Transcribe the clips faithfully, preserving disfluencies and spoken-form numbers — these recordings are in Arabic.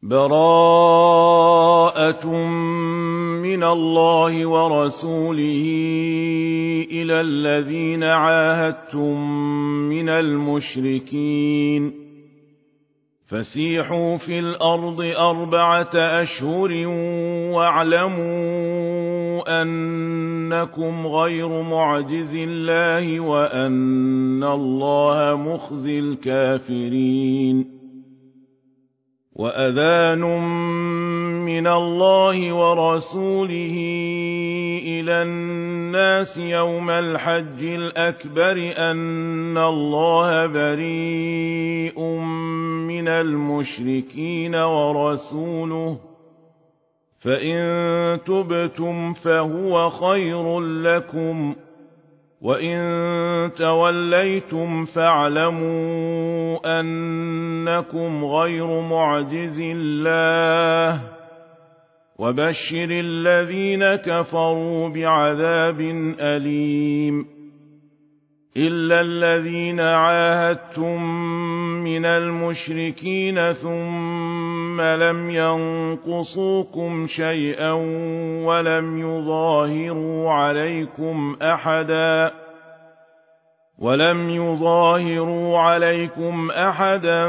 براءة من الله ورسوله إلى الذين عاهدتم من المشركين فسيحوا في الأرض أربعة أشهر واعلموا أنكم غير معجز الله وأن الله مخزي الكافرين وأذان من الله ورسوله إلى الناس يوم الحج الأكبر أن الله بريء من المشركين ورسوله فإن تبتم فهو خير لكم وإن توليتم فاعلموا أنكم غير معجز الله وبشر الذين كفروا بعذاب أليم إلا الذين عاهدتم من المشركين ثم لم ينقصوكم شيئا ولم يظاهروا عليكم أحدا ولم يظاهروا عليكم أحدا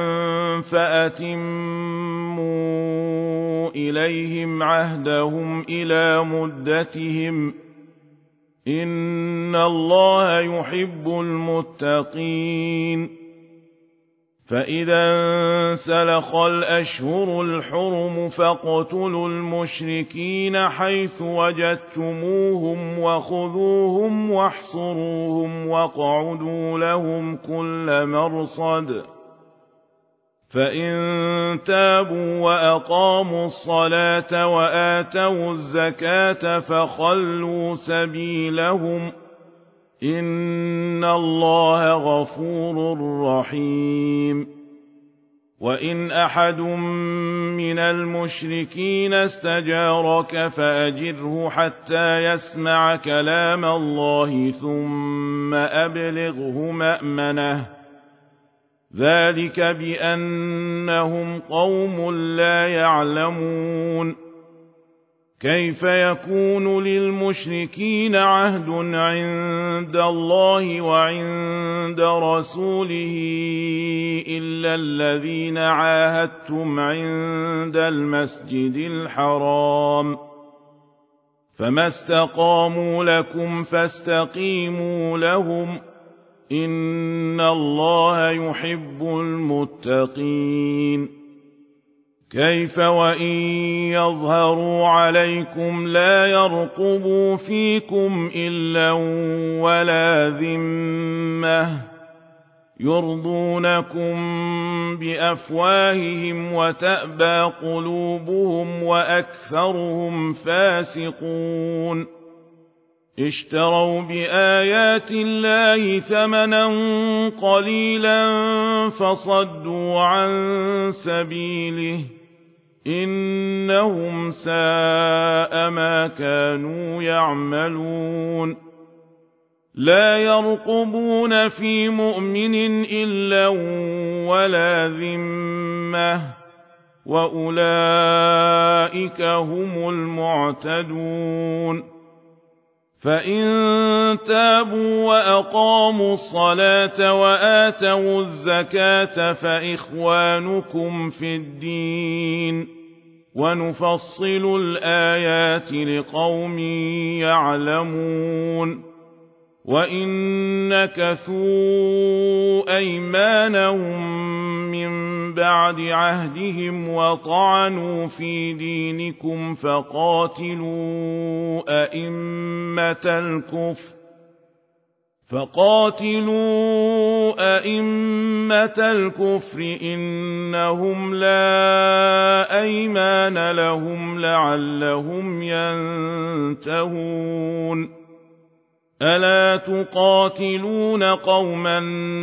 فأتموا إليهم عهدهم إلى مدتهم إن الله يحب المتقين فإذا انسلخ الأشهر الحرم فاقتلوا المشركين حيث وجدتموهم وخذوهم واحصروهم واقعدوا لهم كل مرصد فإن تابوا وأقاموا الصلاة وآتوا الزكاة فخلوا سبيلهم إن الله غفور رحيم وإن أحد من المشركين استجارك فأجره حتى يسمع كلام الله ثم أبلغه مأمنه ذلك بأنهم قوم لا يعلمون كيف يكون للمشركين عهد عند الله وعند رسوله إلا الذين عاهدتم عند المسجد الحرام فما استقاموا لكم فاستقيموا لهم إن الله يحب المتقين كيف وإن يظهروا عليكم لا يرقبوا فيكم إلا ولا ذمة يرضونكم بأفواههم وتأبى قلوبهم وأكثرهم فاسقون اشتروا بآيات الله ثمنا قليلا فصدوا عن سبيله إنهم ساء ما كانوا يعملون لا يرقبون في مؤمن إلا ولا ذمة وأولئك هم المعتدون فإن تابوا وأقاموا الصلاة وآتوا الزكاة فإخوانكم في الدين ونفصل الآيات لقوم يعلمون وإن نكثوا أيمانهم من بعد عهدهم وطعنوا في دينكم فقاتلوا أئمة الكفر فقاتلوا أئمة الكفر إنهم لا أيمان لهم لعلهم ينتهون ألا تقاتلون قوما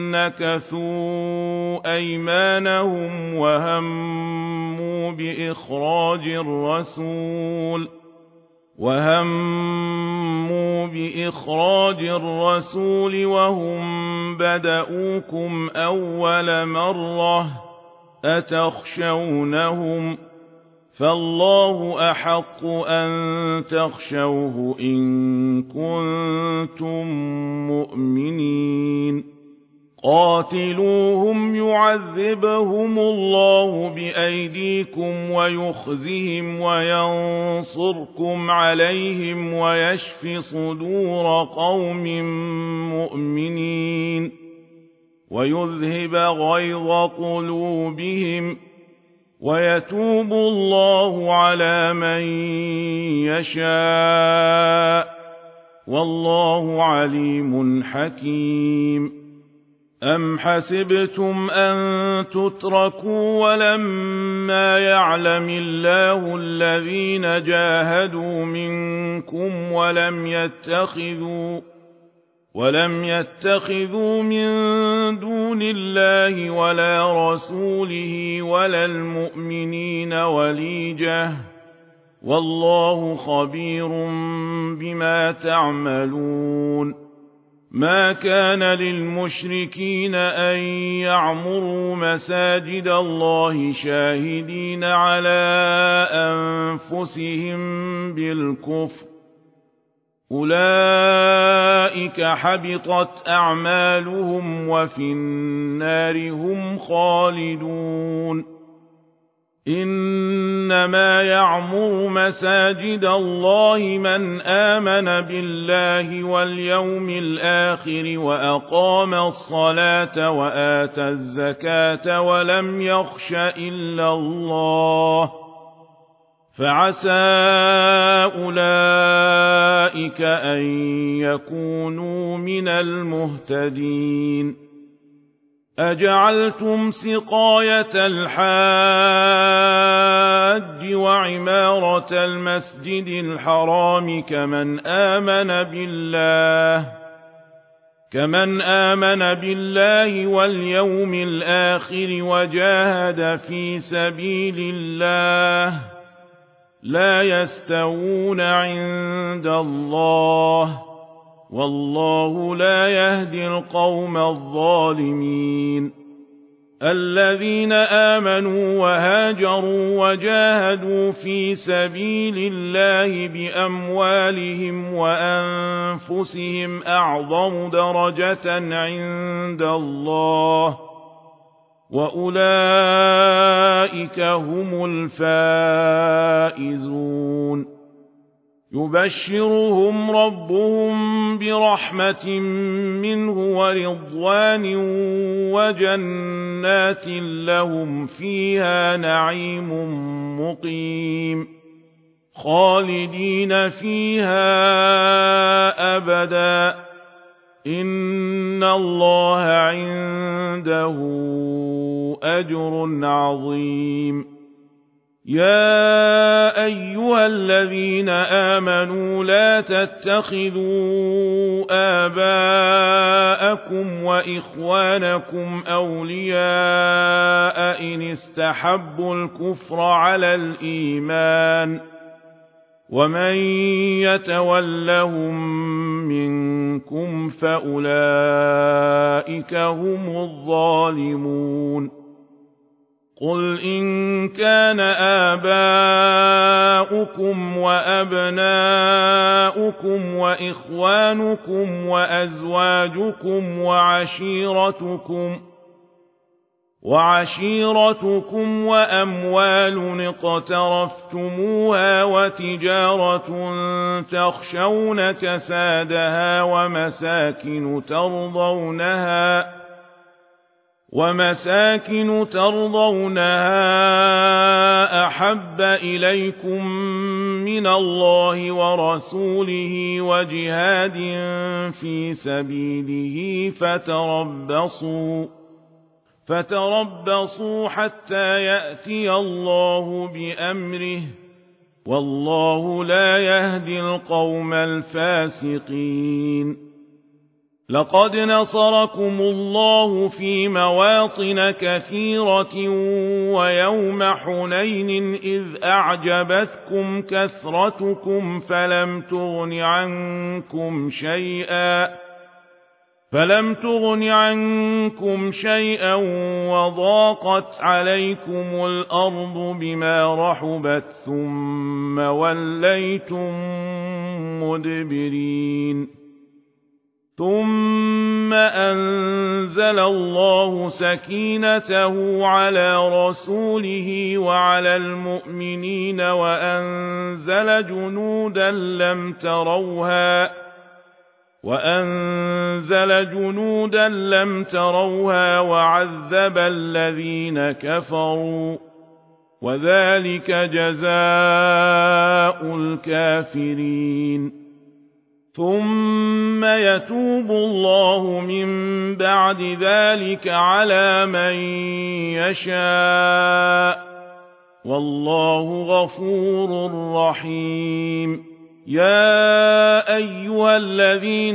نكثوا أيمانهم وهموا بإخراج الرسول وهموا بإخراج الرسول وهم بدؤوكم أول مرة أتخشونهم فالله أحق أن تخشوه إن كنتم مؤمنين قاتلوهم يعذبهم الله بأيديكم ويخزهم وينصركم عليهم ويشف صدور قوم مؤمنين ويذهب غيظ قلوبهم ويتوب الله على من يشاء والله عليم حكيم أم حسبتم أن تتركوا ولما يعلم الله الذين جاهدوا منكم ولم يتخذوا ولم يتخذوا من دون الله ولا رسوله ولا المؤمنين وليجة والله خبير بما تعملون ما كان للمشركين أن يعمروا مساجد الله شاهدين على أنفسهم بالكفر أولئك حبطت أعمالهم وفي النار هم خالدون إنما يعمر مساجد الله من آمن بالله واليوم الآخر وأقام الصلاة وآتى الزكاة ولم يخش إلا الله فعسى أولئك أن يكونوا من المهتدين أجعلتم سقاية الحاج وعمارة المسجد الحرام كمن آمن بالله كمن آمن بالله واليوم الآخر وجاهد في سبيل الله لا يستوون عند الله والله لا يهدي القوم الظالمين الذين آمنوا وهاجروا وجاهدوا في سبيل الله بأموالهم وأنفسهم أعظم درجة عند الله وأولئك هم الفائزون يبشرهم ربهم برحمة منه ورضوان وجنات لهم فيها نعيم مقيم خالدين فيها أبدا إن الله عنده أجر عظيم يا أيها الذين آمنوا لا تتخذوا آباءكم وإخوانكم أولياء إن استحبوا الكفر على الإيمان ومن يتولهم منكم فأولئك هم الظالمون قل إن كان آباؤكم وأبناؤكم وإخوانكم وأزواجكم وعشيرتكم وعشيرتكم وأموال اقترفتموها وتجارة تخشون كسادها ومساكن ترضونها ومساكن ترضونها أحب إليكم من الله ورسوله وجهاد في سبيله فتربصوا فتربصوا حتى يأتي الله بأمره والله لا يهدي القوم الفاسقين لقد نصركم الله في مواطن كثيرة ويوم حنين إذ أعجبتكم كثرتكم فلم تغن عنكم شيئا فلم تغن عنكم شيئا وضاقت عليكم الأرض بما رحبت ثم وليتم مدبرين ثم أنزل الله سكينته على رسوله وعلى المؤمنين وأنزل جنودا لم تروها وأنزل جنودا لم تروها وعذب الذين كفروا وذلك جزاء الكافرين ثم يتوب الله من بعد ذلك على من يشاء والله غفور رحيم يا أيها الذين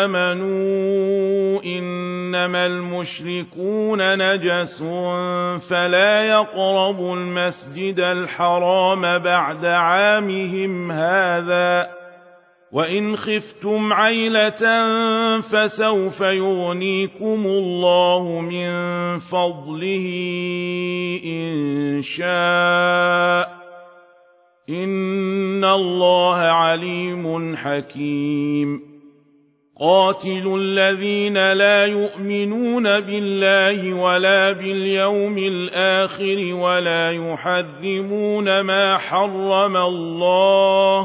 آمنوا إنما المشركون نجس فلا يقربوا المسجد الحرام بعد عامهم هذا وإن خفتم عيلة فسوف يغنيكم الله من فضله إن شاء إن الله عليم حكيم قاتلوا الذين لا يؤمنون بالله ولا باليوم الآخر ولا يحرمون ما حرم الله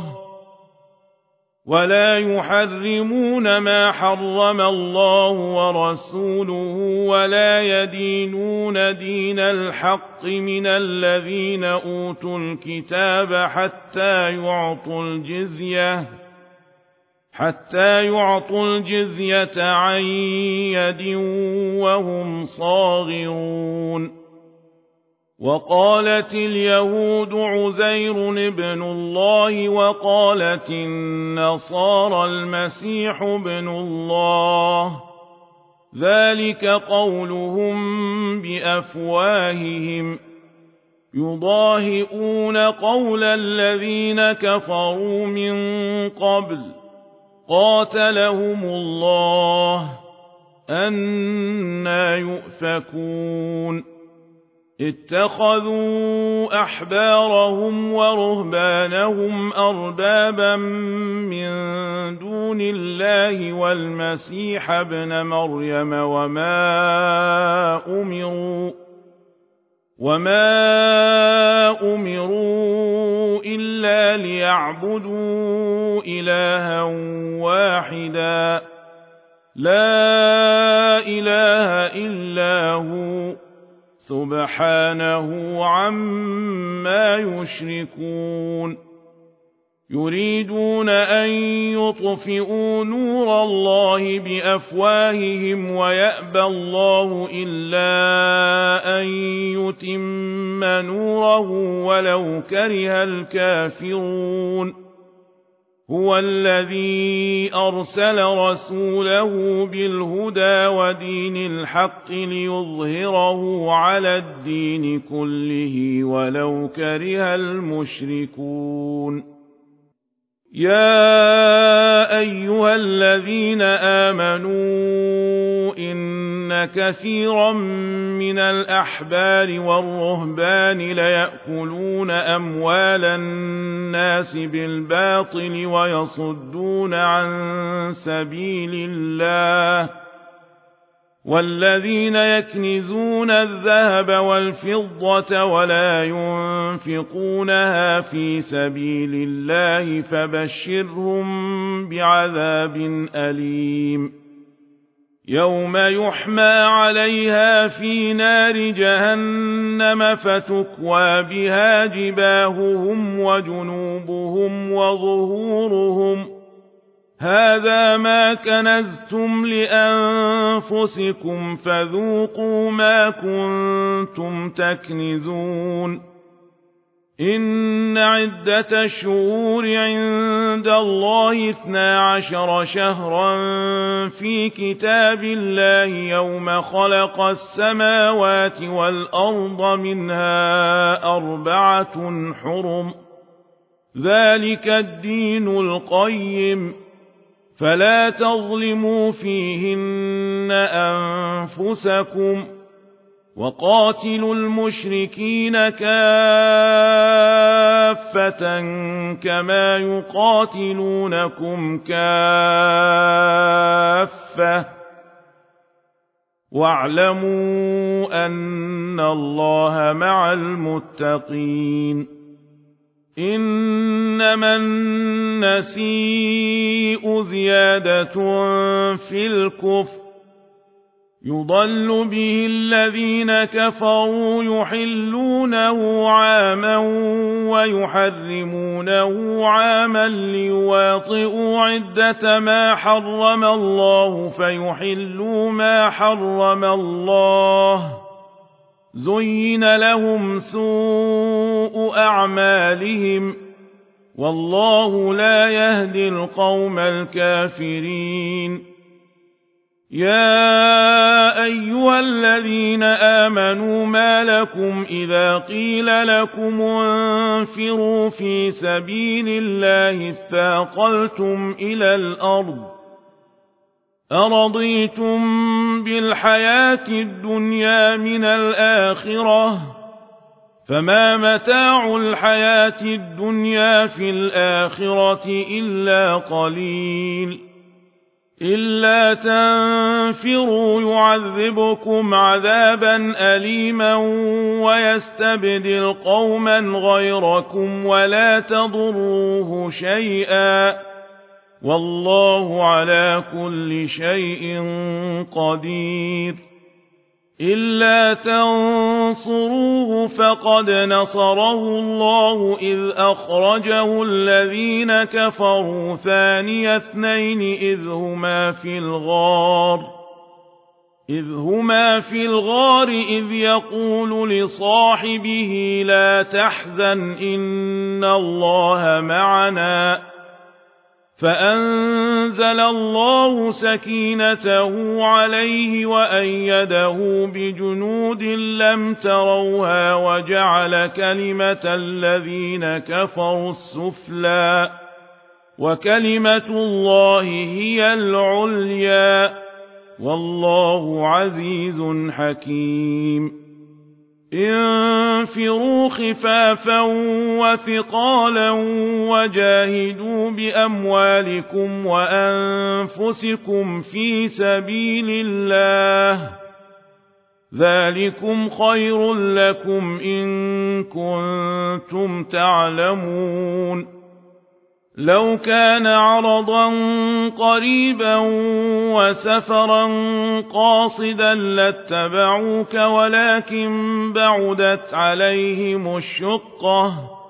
ولا يحرمون ما حرم الله ورسوله ولا يدينون دين الحق من الذين أوتوا الكتاب حتى يعطوا الجزية حتى يعطوا الجزية عن يد وهم صاغرون وقالت اليهود عزير ابن الله وقالت النصارى المسيح ابن الله ذلك قولهم بأفواههم يضاهئون قول الذين كفروا من قبل قاتلهم الله أنى يؤفكون اتخذوا أحبارهم ورهبانهم أربابا من دون الله والمسيح ابن مريم وما أمروا وما أمروا إلا ليعبدوا إلها واحدا لا إله إلا هو سبحانه عما يشركون يريدون أن يطفئوا نور الله بأفواههم ويأبى الله إلا أن يتم نوره ولو كره الكافرون هو الذي أرسل رسوله بالهدى ودين الحق ليظهره على الدين كله ولو كره المشركون يا أيها الذين آمنوا إن كثيرا من الأحبار والرهبان ليأكلون أموال الناس بالباطل ويصدون عن سبيل الله والذين يكنزون الذهب والفضة ولا ينفقونها في سبيل الله فبشرهم بعذاب أليم يوم يحمى عليها في نار جهنم فتكوى بها جباههم وجنوبهم وظهورهم هذا ما كنزتم لأنفسكم فذوقوا ما كنتم تكنزون إن عدة الشهور عند الله اثنا عشر شهرا في كتاب الله يوم خلق السماوات والأرض منها أربعة حرم ذلك الدين القيم فلا تظلموا فيهن أنفسكم وقاتلوا المشركين كافة كما يقاتلونكم كافة واعلموا أن الله مع المتقين إنما النسيء زيادة في الكفر يضل به الذين كفروا يحلونه عاما ويحرمونه عاما ليواطئوا عدة ما حرم الله فيحلوا ما حرم الله زين لهم سوء أعمالهم والله لا يهدي القوم الكافرين يا أيها الذين آمنوا ما لكم إذا قيل لكم انفروا في سبيل الله اثاقلتم إلى الأرض أرضيتم بالحياة الدنيا من الآخرة فما متاع الحياة الدنيا في الآخرة إلا قليل إلا تنفروا يعذبكم عذابا أليما ويستبدل قوما غيركم ولا تضروه شيئا والله على كل شيء قدير إلا تنصروه فقد نصره الله إذ أخرجه الذين كفروا ثاني اثنين إذ هما في الغار إذ هما في الغار إذ يقول لصاحبه لا تحزن إن الله معنا فأنزل الله سكينته عليه وأيده بجنود لم تروها وجعل كلمة الذين كفروا السفلى وكلمة الله هي العليا والله عزيز حكيم انفروا خفافا وثقالا وجاهدوا بأموالكم وأنفسكم في سبيل الله ذلكم خير لكم إن كنتم تعلمون لو كان عرضا قريبا وسفرا قاصدا لاتبعوك ولكن بعدت عليهم الشقة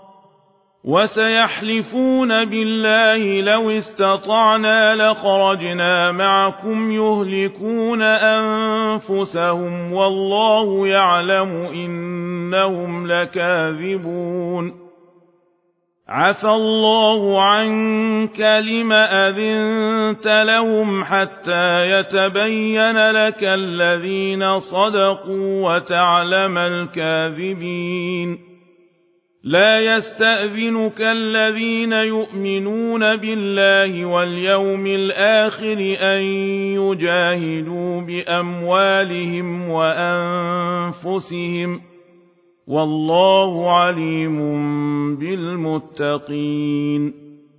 وسيحلفون بالله لو استطعنا لخرجنا معكم يهلكون أنفسهم والله يعلم إنهم لكاذبون عفى الله عنك لم أذنت لهم حتى يتبين لك الذين صدقوا وتعلم الكاذبين لا يستأذنك الذين يؤمنون بالله واليوم الآخر أن يجاهدوا بأموالهم وأنفسهم والله عليم بالمتقين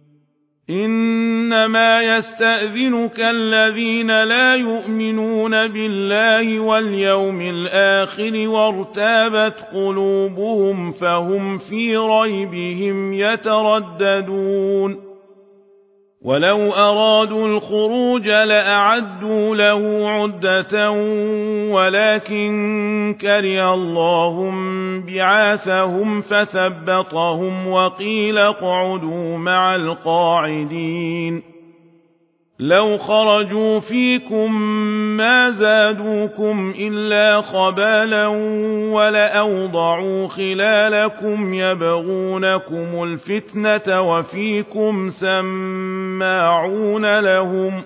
إنما يستأذنك الذين لا يؤمنون بالله واليوم الآخر وارتابت قلوبهم فهم في ريبهم يترددون ولو أرادوا الخروج لأعدوا له عدة ولكن كره الله بعاثهم فثبطهم وقيل اقعدوا مع القاعدين لو خرجوا فيكم ما زادوكم إلا خبالا ولأوضعوا خلالكم يبغونكم الفتنة وفيكم سماعون لهم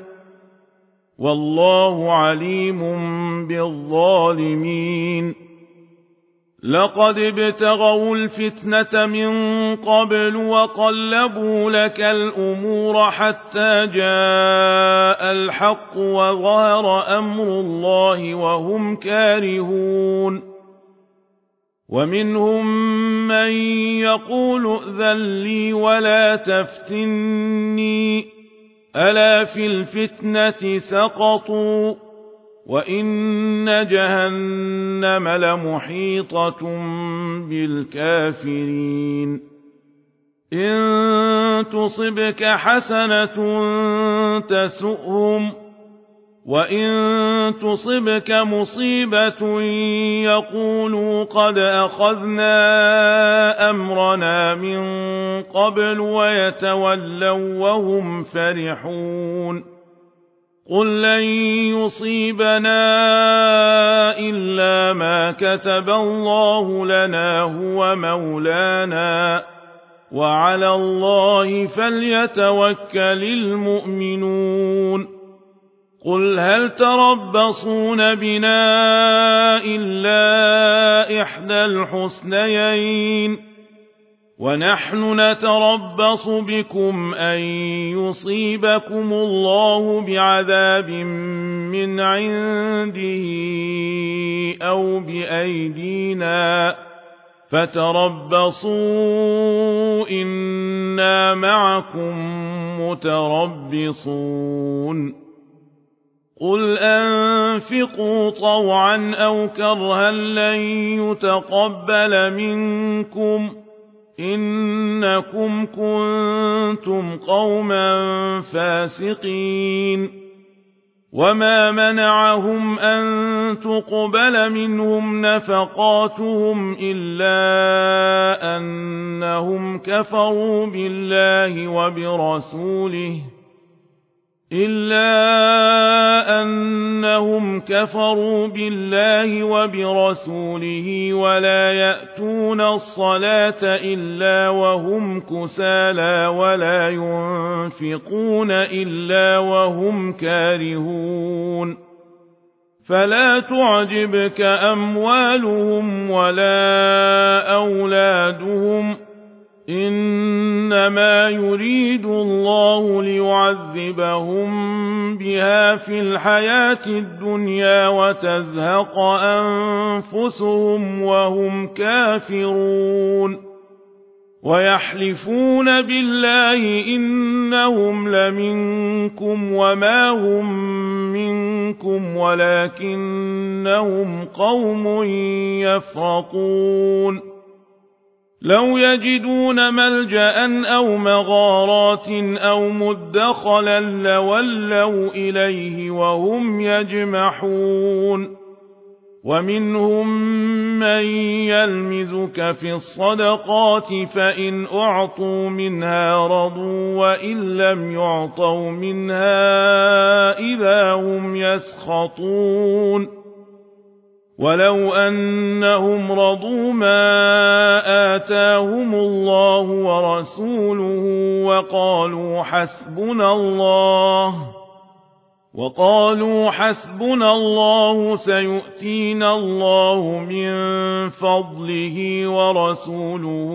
والله عليم بالظالمين لقد ابتغوا الفتنة من قبل وقلبوا لك الأمور حتى جاء الحق وظهر أمر الله وهم كارهون ومنهم من يقول ائذن لي ولا تفتني ألا في الفتنة سقطوا وإن جهنم لمحيطة بالكافرين إن تصبك حسنة تسؤهم وإن تصبك مصيبة يقولوا قد أخذنا أمرنا من قبل ويتولوا وهم فرحون قل لن يصيبنا إلا ما كتب الله لنا هو مولانا وعلى الله فليتوكل المؤمنون قل هل تربصون بنا إلا إحدى الحسنيين ونحن نتربص بكم أن يصيبكم الله بعذاب من عنده أو بأيدينا فتربصوا إنا معكم متربصون قل أنفقوا طوعا أو كرها لن يتقبل منكم إنكم كنتم قوما فاسقين وما منعهم أن تقبل منهم نفقاتهم إلا أنهم كفروا بالله وبرسوله إلا أنهم كفروا بالله وبرسوله ولا يأتون الصلاة إلا وهم كسالى ولا ينفقون إلا وهم كارهون فلا تعجبك أموالهم ولا أولادهم إنما يريد الله ليعذبهم بها في الحياة الدنيا وتزهق أنفسهم وهم كافرون ويحلفون بالله إنهم لمنكم وما هم منكم ولكنهم قوم يفرقون لو يجدون ملجأ أو مغارات أو مدخلا لولوا إليه وهم يجمحون ومنهم من يلمزك في الصدقات فإن أعطوا منها رضوا وإن لم يعطوا منها إذا هم يسخطون ولو أنهم رضوا ما آتاهم الله ورسوله وقالوا حسبنا الله وقالوا حسبنا الله سيؤتينا الله من فضله ورسوله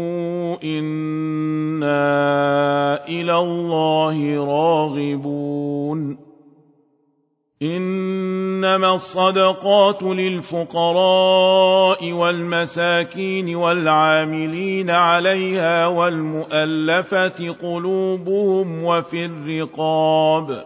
إنا إلى الله راغبون إنما الصدقات للفقراء والمساكين والعاملين عليها والمؤلفة قلوبهم وفي الرقاب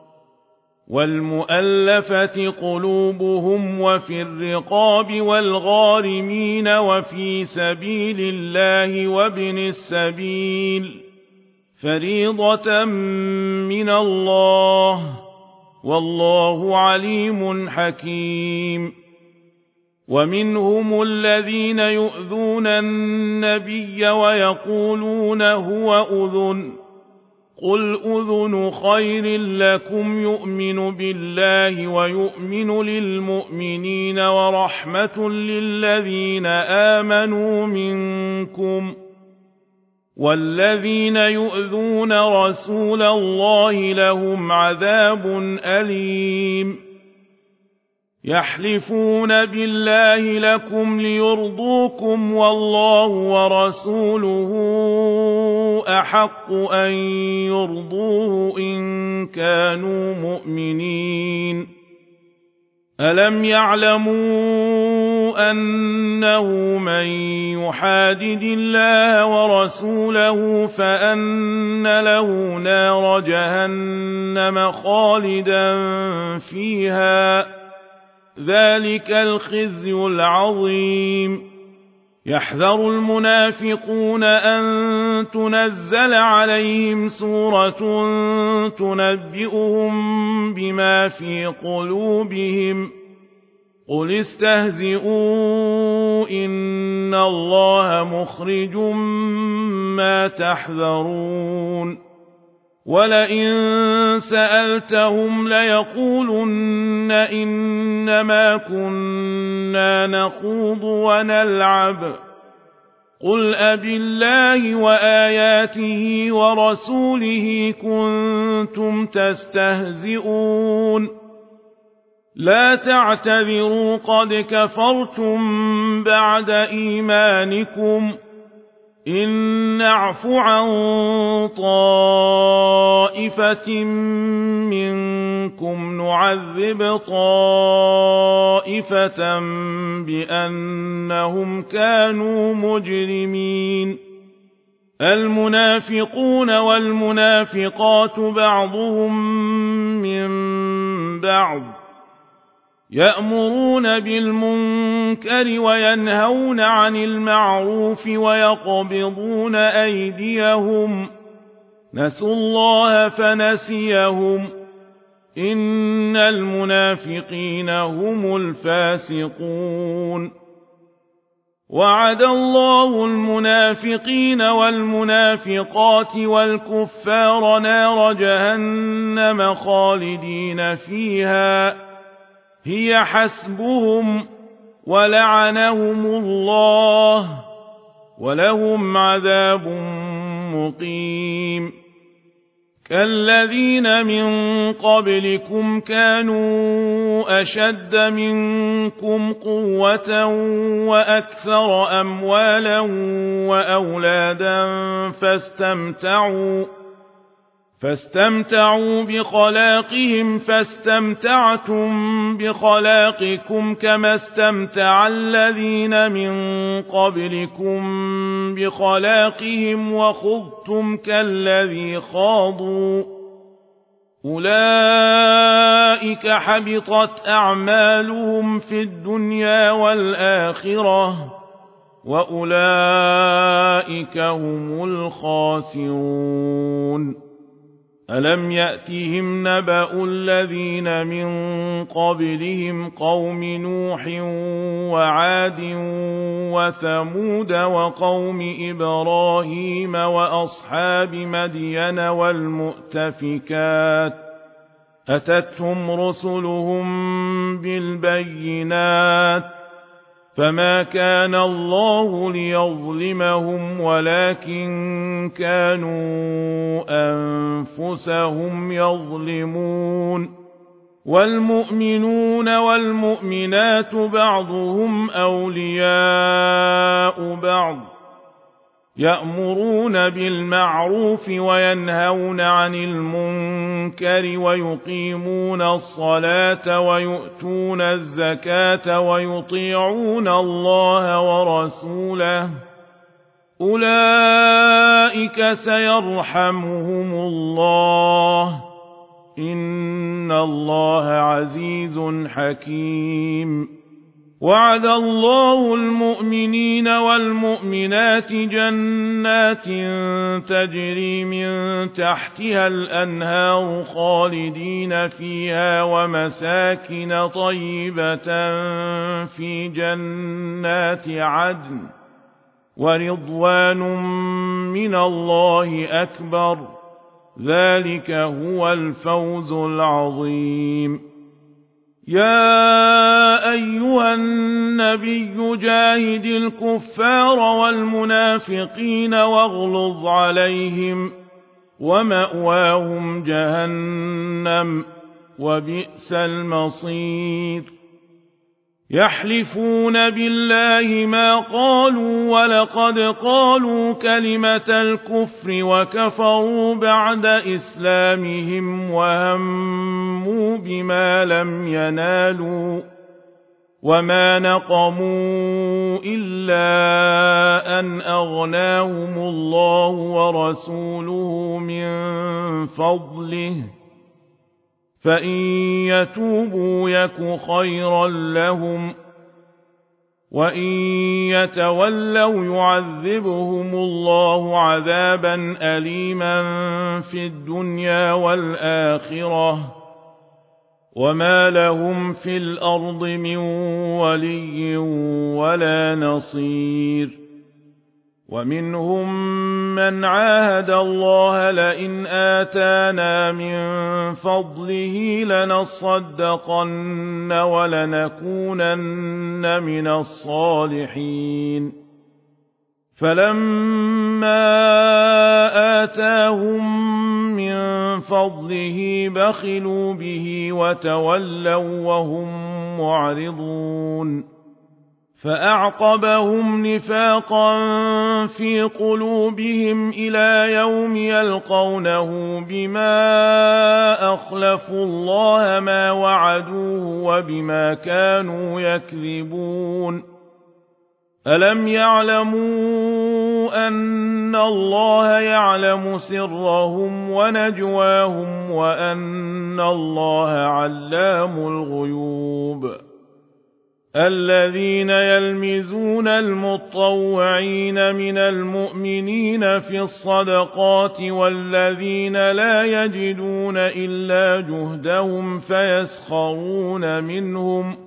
والمؤلفة قلوبهم وفي الرقاب والغارمين وفي سبيل الله وابن السبيل فريضة من الله والله عليم حكيم ومنهم الذين يؤذون النبي ويقولون هو أذن قل أذن خير لكم يؤمن بالله ويؤمن للمؤمنين ورحمة للذين آمنوا منكم والذين يؤذون رسول الله لهم عذاب أليم يحلفون بالله لكم ليرضوكم والله ورسوله أحق أن يرضوه إن كانوا مؤمنين ألم يعلموا أنه من يحادد الله ورسوله فأن له نار جهنم خالدا فيها ذلك الخزي العظيم يحذر المنافقون أن تنزل عليهم سورة تنبئهم بما في قلوبهم قل استهزئوا إن الله مخرج ما تحذرون ولئن سألتهم ليقولن إنما كنا نخوض ونلعب قل أبالله وآياته ورسوله كنتم تستهزئون لا تعتذروا قد كفرتم بعد إيمانكم إن نعف عن طائفة منكم نعذب طائفة بأنهم كانوا مجرمين المنافقون والمنافقات بعضهم من بعض يأمرون بالمنكر وينهون عن المعروف ويقبضون أيديهم نسوا الله فنسيهم إن المنافقين هم الفاسقون وعد الله المنافقين والمنافقات والكفار نار جهنم خالدين فيها هي حسبهم ولعنهم الله ولهم عذاب مقيم كالذين من قبلكم كانوا أشد منكم قوة وأكثر أموالا وأولادا فاستمتعوا فاستمتعوا بخلاقهم فاستمتعتم بخلاقكم كما استمتع الذين من قبلكم بخلاقهم وخضتم كالذي خاضوا أولئك حبطت أعمالهم في الدنيا والآخرة وأولئك هم الخاسرون ألم يأتهم نبأ الذين من قبلهم قوم نوح وعاد وثمود وقوم إبراهيم وأصحاب مدين والمؤتفكات أتتهم رسلهم بالبينات فما كان الله ليظلمهم ولكن كانوا أنفسهم يظلمون والمؤمنون والمؤمنات بعضهم أولياء بعض يأمرون بالمعروف وينهون عن المنكر ويقيمون الصلاة ويؤتون الزكاة ويطيعون الله ورسوله أولئك سيرحمهم الله إن الله عزيز حكيم وعد الله المؤمنين والمؤمنات جنات تجري من تحتها الأنهار خالدين فيها ومساكن طيبة في جنات عدن ورضوان من الله أكبر ذلك هو الفوز العظيم يا أيها النبي جاهد الكفار والمنافقين واغلظ عليهم ومأواهم جهنم وبئس المصير يحلفون بالله ما قالوا ولقد قالوا كلمة الكفر وكفروا بعد إسلامهم وهموا بما لم ينالوا وما نقموا إلا أن أغناهم الله ورسوله من فضله فإن يتوبوا يك خيرا لهم وإن يتولوا يعذبهم الله عذابا أليما في الدنيا والآخرة وما لهم في الأرض من ولي ولا نصير ومنهم من عاهد الله لئن آتانا من فضله لنصدقن ولنكونن من الصالحين فلما آتاهم من فضله بخلوا به وتولوا وهم معرضون فأعقبهم نفاقا في قلوبهم إلى يوم يلقونه بما أخلفوا الله ما وعدوه وبما كانوا يكذبون ألم يعلموا أن الله يعلم سرهم ونجواهم وأن الله علام الغيوب الذين يلمزون المطوعين من المؤمنين في الصدقات والذين لا يجدون إلا جهدهم فيسخرون منهم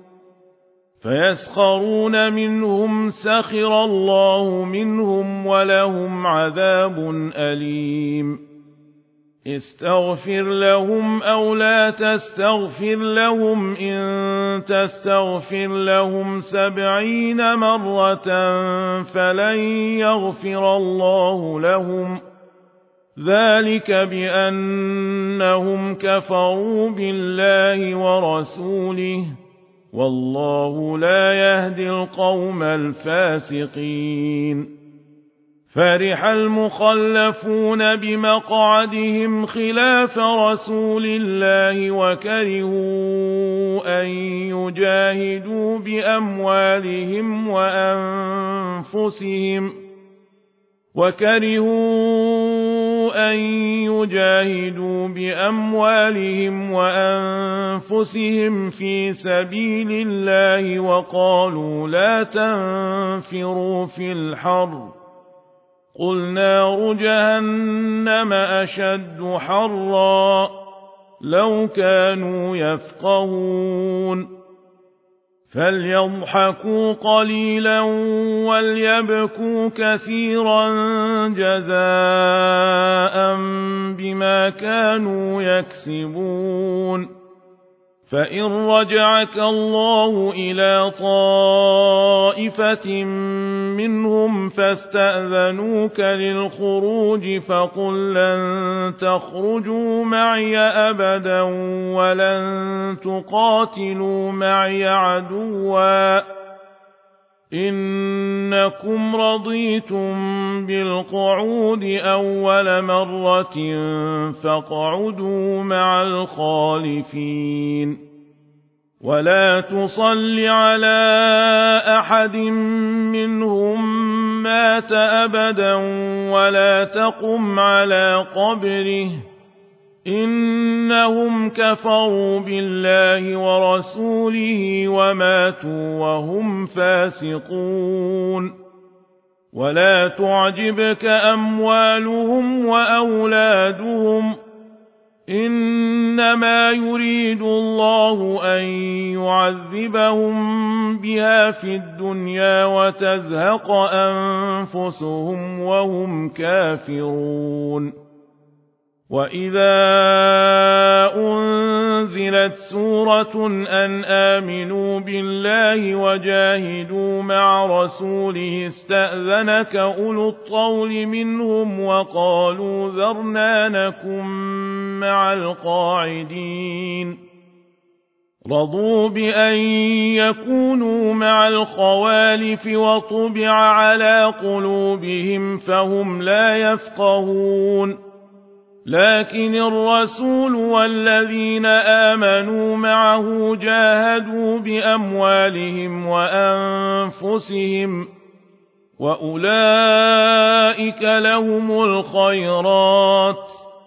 فيسخرون منهم سخر الله منهم ولهم عذاب أليم استغفر لهم أو لا تستغفر لهم إن تستغفر لهم سبعين مرة فلن يغفر الله لهم ذلك بأنهم كفروا بالله ورسوله والله لا يهدي القوم الفاسقين فرح المخلفون بمقعدهم خلاف رسول الله وكرهوا أن يجاهدوا بأموالهم وأنفسهم وكرهوا أن يجاهدوا بأموالهم وأنفسهم في سبيل الله وقالوا لا تنفروا في الحر قل نار جهنم أشد حرا لو كانوا يفقهون فليضحكوا قليلا وليبكوا كثيرا جزاء بما كانوا يكسبون فإن رجعك الله إلى طائفة منهم فاستأذنوك للخروج فقل لن تخرجوا معي أبدا ولن تقاتلوا معي عدوا إنكم رضيتم بالقعود أول مرة فاقعدوا مع الخالفين ولا تصل على أحد منهم مات أبدا ولا تقم على قبره إنهم كفروا بالله ورسوله وماتوا وهم فاسقون ولا تعجبك أموالهم وأولادهم إنما يريد الله أن يعذبهم بها في الدنيا وتزهق أنفسهم وهم كافرون وإذا أنزلت سورة أن آمنوا بالله وجاهدوا مع رسوله استأذنك أولو الطول منهم وقالوا ذرنا نكن مع القاعدين رضوا بأن يكونوا مع الخوالف وطبع على قلوبهم فهم لا يفقهون لكن الرسول والذين آمنوا معه جاهدوا بأموالهم وأنفسهم وأولئك لهم الخيرات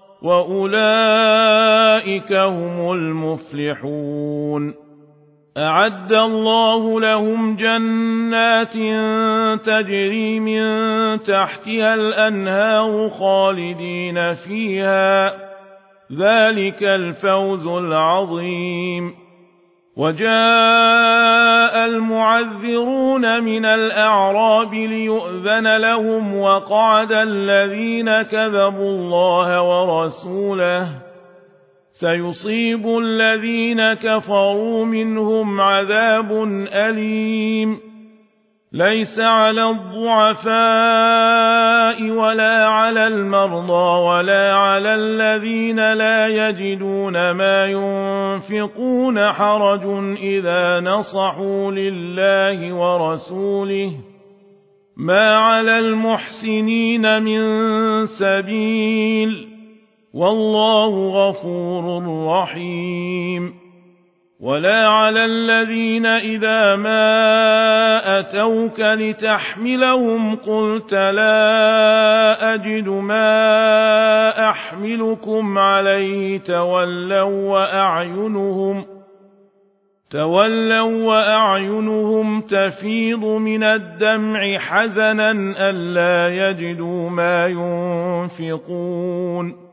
وأولئك هم المفلحون أعد الله لهم جنات تجري من تحتها الأنهار خالدين فيها ذلك الفوز العظيم وجاء المعذرون من الأعراب ليؤذن لهم وقعد الذين كذبوا الله ورسوله سيصيب الذين كفروا منهم عذاب أليم ليس على الضعفاء ولا على المرضى ولا على الذين لا يجدون ما ينفقون حرج إذا نصحوا لله ورسوله ما على المحسنين من سبيل والله غفور رحيم ولا على الذين إذا ما أتوك لتحملهم قلت لا أجد ما أحملكم عليه تولوا وأعينهم تولوا وأعينهم تفيض من الدمع حزنا ألا يجدوا ما ينفقون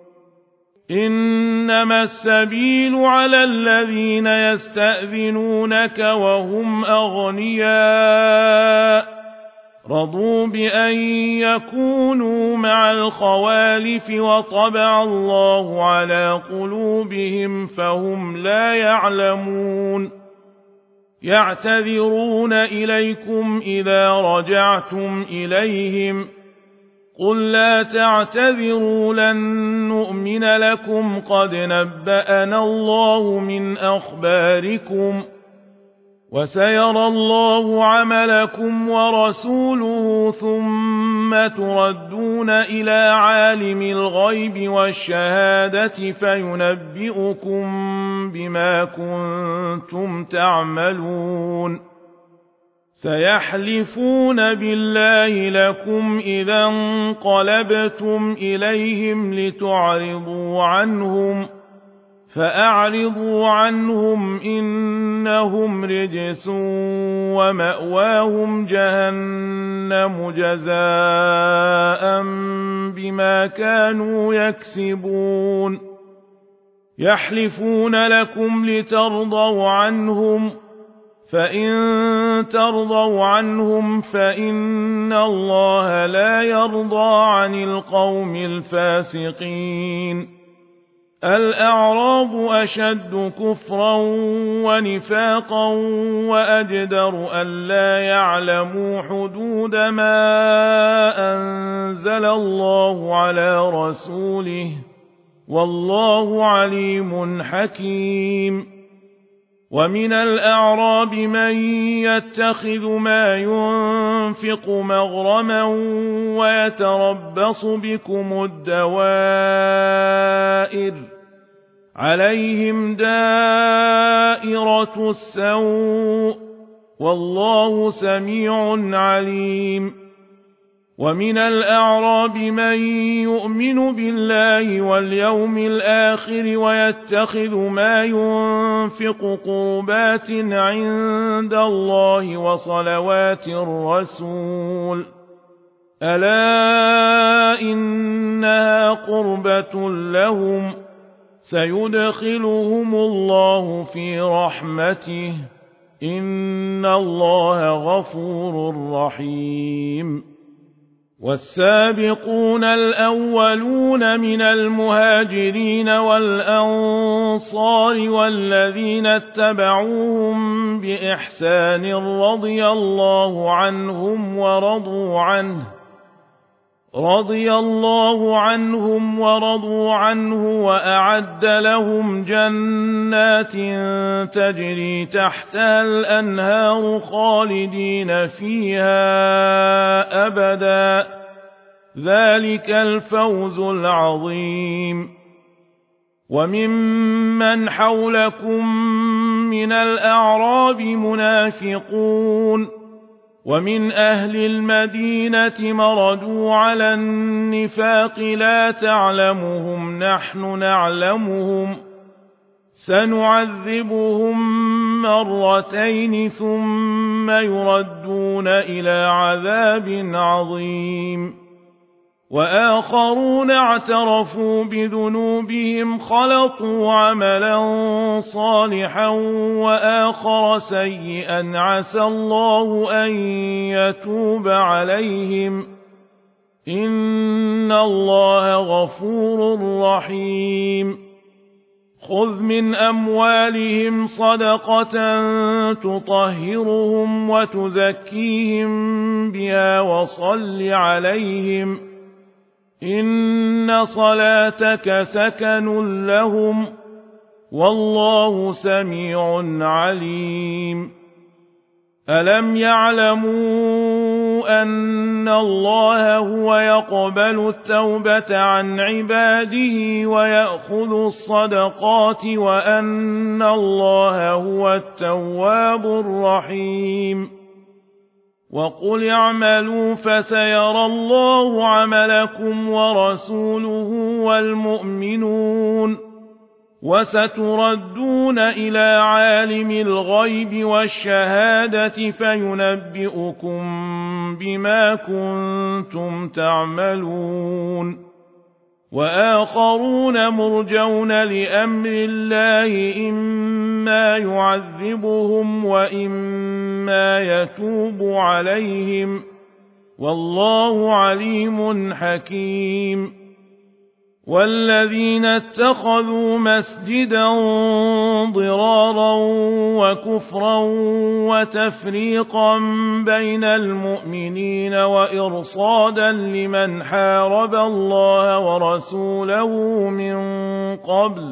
إنما السبيل على الذين يستأذنونك وهم أغنياء رضوا بأن يكونوا مع الخوالف وطبع الله على قلوبهم فهم لا يعلمون يعتذرون إليكم إذا رجعتم إليهم قل لا تعتذروا لن نؤمن لكم قد نبأنا الله من أخباركم وسيرى الله عملكم ورسوله ثم تردون إلى عالم الغيب والشهادة فينبئكم بما كنتم تعملون سيحلفون بالله لكم إذا انقلبتم إليهم لتعرضوا عنهم فأعرضوا عنهم إنهم رجس ومأواهم جهنم جزاء بما كانوا يكسبون يحلفون لكم لترضوا عنهم فإن ترضوا عنهم فإن الله لا يرضى عن القوم الفاسقين الأعراب أشد كفرا ونفاقا وأجدر ألا يعلموا حدود ما أنزل الله على رسوله والله عليم حكيم ومن الأعراب من يتخذ ما ينفق مغرما ويتربص بكم الدوائر عليهم دائرة السوء والله سميع عليم ومن الأعراب من يؤمن بالله واليوم الآخر ويتخذ ما ينفق قربات عند الله وصلوات الرسول ألا إنها قربة لهم سيدخلهم الله في رحمته إن الله غفور رحيم والسابقون الأولون من المهاجرين والأنصار والذين اتبعوهم بإحسان رضي الله عنهم ورضوا عنه رضي الله عنهم ورضوا عنه وأعد لهم جنات تجري تحتها الأنهار خالدين فيها أبدا ذلك الفوز العظيم. وممن حولكم من الأعراب منافقون ومن أهل المدينة مردوا على النفاق لا تعلمهم نحن نعلمهم سنعذبهم مرتين ثم يردون إلى عذاب عظيم. وآخرون اعترفوا بذنوبهم خلطوا عملا صالحا وآخر سيئا عسى الله أن يتوب عليهم إن الله غفور رحيم. خذ من أموالهم صدقة تطهرهم وتزكيهم بها وصل عليهم إن صلاتك سكن لهم والله سميع عليم. ألم يعلموا أن الله هو يقبل التوبة عن عباده ويأخذ الصدقات وأن الله هو التواب الرحيم. وقل اعملوا فسيرى الله عملكم ورسوله والمؤمنون وستردون إلى عالم الغيب والشهادة فينبئكم بما كنتم تعملون. وآخرون مرجون لأمر الله إما يعذبهم وإما يتوب عليهم والله عليم حكيم. والذين اتخذوا مسجدا ضرارا وكفرا وتفريقا بين المؤمنين وإرصادا لمن حارب الله ورسوله من قبل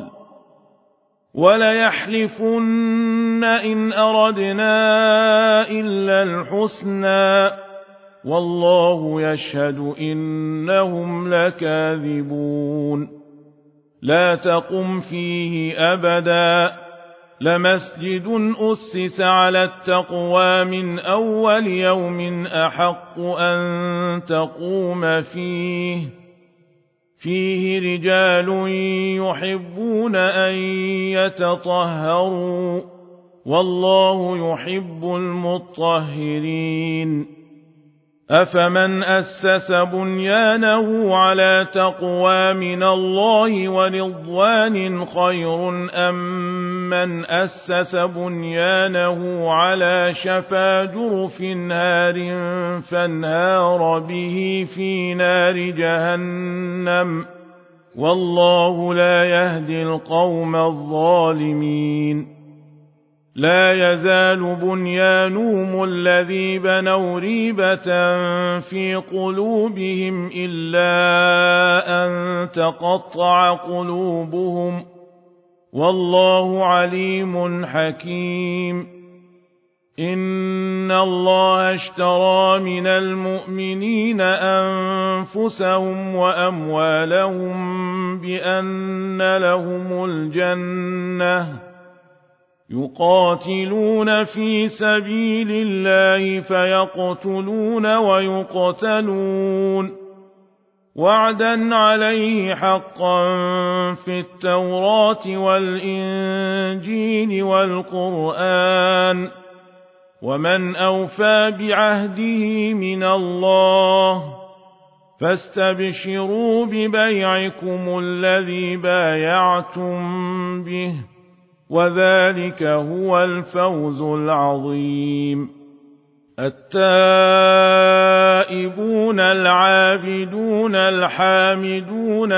وليحلفن إن أردنا إلا الحسنى والله يشهد إنهم لكاذبون. لا تقم فيه أبدا لمسجد أسس على التقوى من أول يوم أحق أن تقوم فيه فيه رجال يحبون أن يتطهروا والله يحب المطهرين. أفمن أسس بنيانه على تقوى من الله ورضوان خير أم من أسس بنيانه على شفا جرف نار فانهار به في نار جهنم والله لا يهدي القوم الظالمين. لا يزال بنيانهم الذي بنوا ريبة في قلوبهم إلا أن تقطع قلوبهم والله عليم حكيم. إن الله اشترى من المؤمنين أنفسهم وأموالهم بأن لهم الجنة يقاتلون في سبيل الله فيقتلون ويقتلون وعدا عليه حقا في التوراة والإنجيل والقرآن ومن أوفى بعهده من الله فاستبشروا ببيعكم الذي بايعتم به وذلك هو الفوز العظيم. التائبون العابدون الحامدون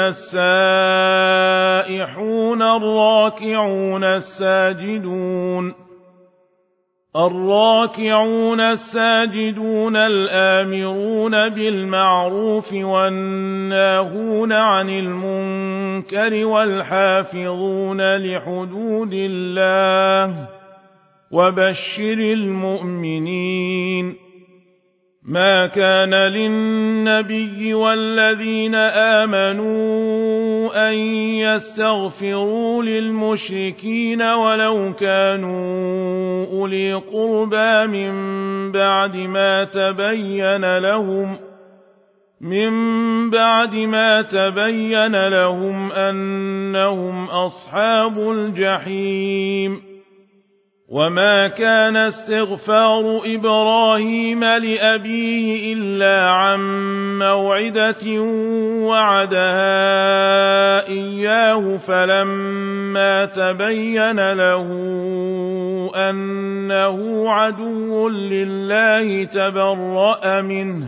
السائحون الراكعون الساجدون الراكعون الساجدون الآمرون بالمعروف والناهون عن المنكر والحافظون لحدود الله وبشر المؤمنين ما كان للنبي والذين آمنوا أن يستغفروا للمشركين ولو كانوا أولي قربى من بعد ما تبين لهم من بعد ما تبين لهم أنهم أصحاب الجحيم وما كان استغفار إبراهيم لأبيه إلا عن موعدة وعدها إياه فلما تبين له أنه عدو لله تبرأ منه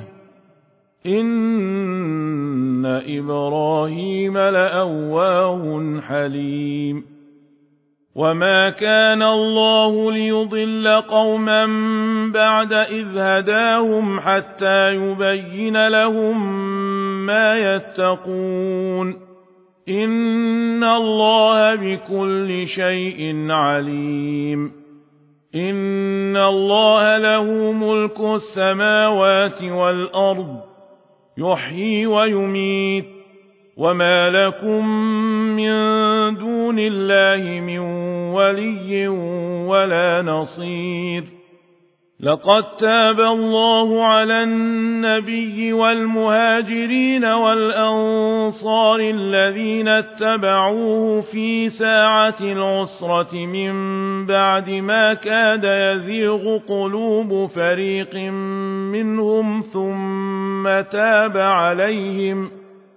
إن إبراهيم لأواه حليم وما كان الله ليضل قوما بعد إذ هداهم حتى يبين لهم ما يتقون إن الله بكل شيء عليم إن الله له ملك السماوات والأرض يحيي ويميت وما لكم من دون الله من ولي ولا نصير لقد تاب الله على النبي والمهاجرين والأنصار الذين اتبعوه في ساعة العسرة من بعد ما كاد يزيغ قلوب فريق منهم ثم تاب عليهم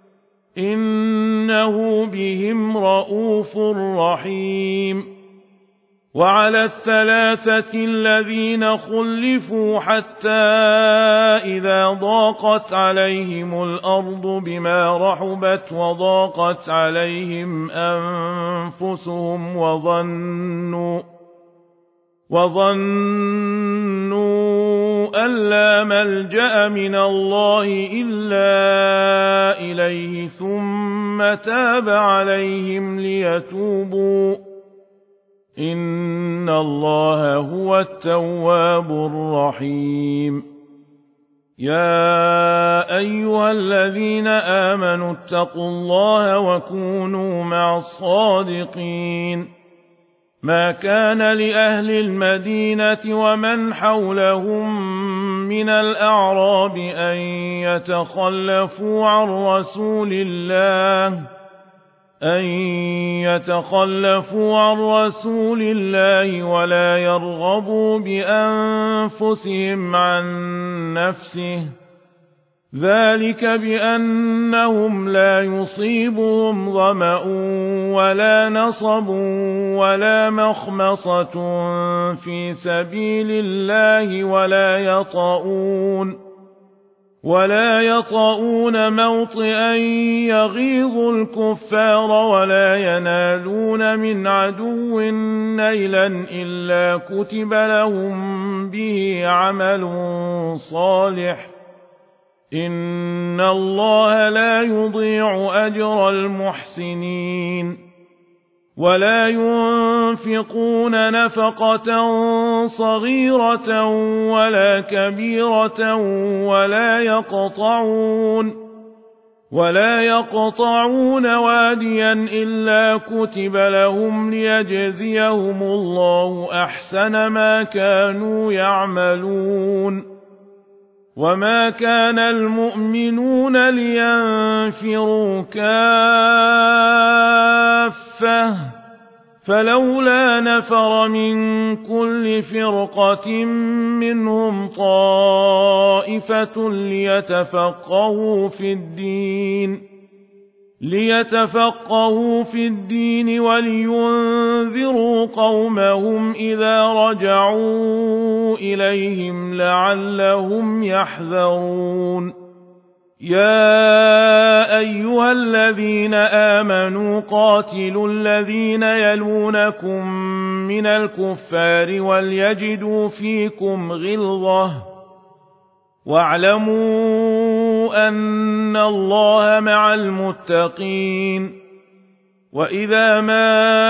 إنه بهم رءوف رحيم وعلى الثلاثة الذين خلفوا حتى إذا ضاقت عليهم الأرض بما رحبت وضاقت عليهم أنفسهم وظنوا وظنوا أن لا ملجأ من الله إلا إليه ثم تاب عليهم ليتوبوا إن الله هو التواب الرحيم يا أيها الذين آمنوا اتقوا الله وكونوا مع الصادقين ما كان لأهل المدينة ومن حولهم من الأعراب أن يتخلفوا عن رسول الله أن يتخلفوا عن رسول الله ولا يرغبوا بأنفسهم عن نفسه ذلك بأنهم لا يصيبهم ظمأ ولا نصب ولا مخمصة في سبيل الله ولا يطؤون ولا يطؤون موطئا يغيظ الكفار ولا ينالون من عدو نيلا إلا كتب لهم به عمل صالح إن الله لا يضيع أجر المحسنين ولا ينفقون نفقة صغيرة ولا كبيرة ولا يقطعون ولا يقطعون واديا إلا كتب لهم ليجزيهم الله أحسن ما كانوا يعملون وما كان المؤمنون لينفروا كافة فلولا نفر من كل فرقة منهم طائفة ليتفقهوا في الدين ليتفقهوا في الدين ولينذروا قومهم إذا رجعوا إليهم لعلهم يحذرون يا أيها الذين آمنوا قاتلوا الذين يلونكم من الكفار وليجدوا فيكم غلظة واعلموا أن الله مع المتقين وإذا ما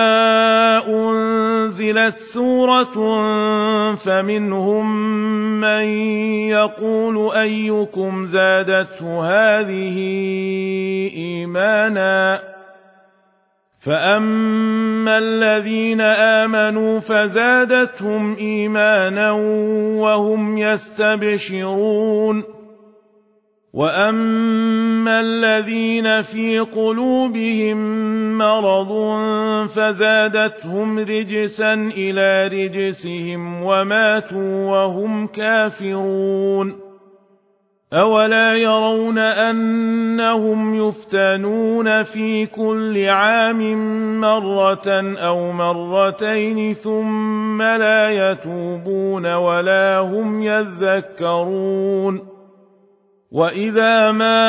أنزلت سورة فمنهم من يقول أيكم زادته هذه إيمانا فأما الذين آمنوا فزادتهم إيمانا وهم يستبشرون وأما الذين في قلوبهم مرض فزادتهم رجسا إلى رجسهم وماتوا وهم كافرون أولا يرون أنهم يفتنون في كل عام مرة أو مرتين ثم لا يتوبون ولا هم يذكرون وإذا ما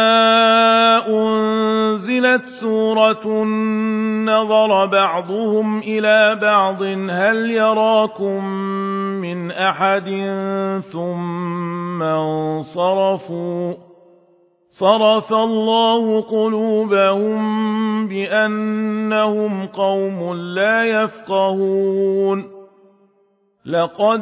أنزلت سورة نظر بعضهم إلى بعض هل يراكم من أحد ثم انصرفوا صرف الله قلوبهم بأنهم قوم لا يفقهون لقد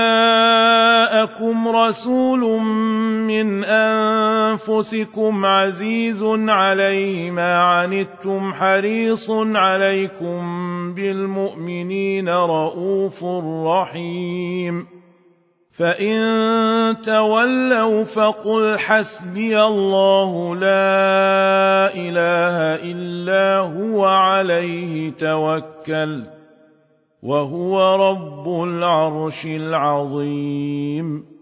جاءكم رسول من أنفسكم عزيز عليه ما عنتم حريص عليكم بالمؤمنين رءوف رحيم فإن تولوا فقل حسبي الله لا إله إلا هو عليه توكلت وهو رب العرش العظيم